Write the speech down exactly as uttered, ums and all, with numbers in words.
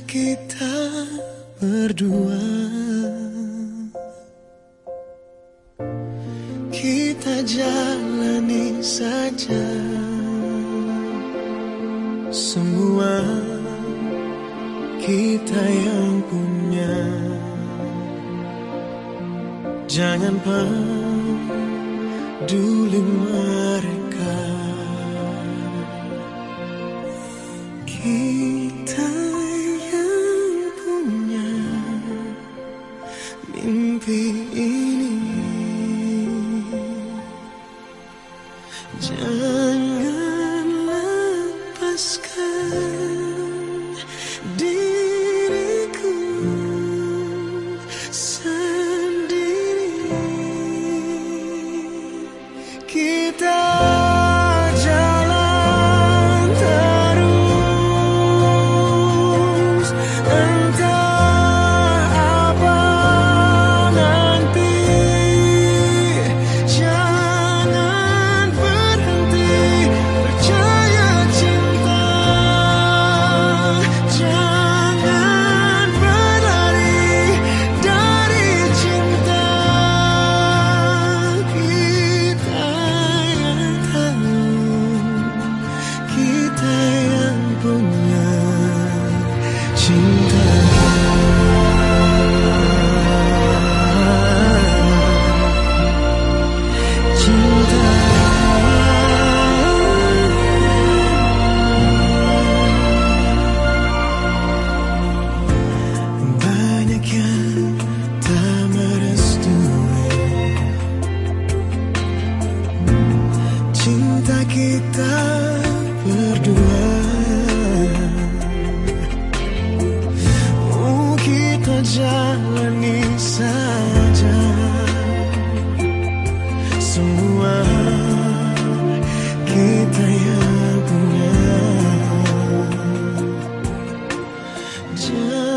kita berdua, kita jalani saja semua kita yang punya. Jangan peduli mereka, kita yang punya mimpi ini. Jangan lepaskan diriku sendiri. Kita jalan terus, entah apa nanti. Jangan berhenti percaya cinta, jangan berlari dari cinta. Kita yang tahu, kita yang punya cinta. Cinta. Banyak yang tak merestui cinta kita berdua. Oh, kita jalani saja semua kita yang punya. Jangan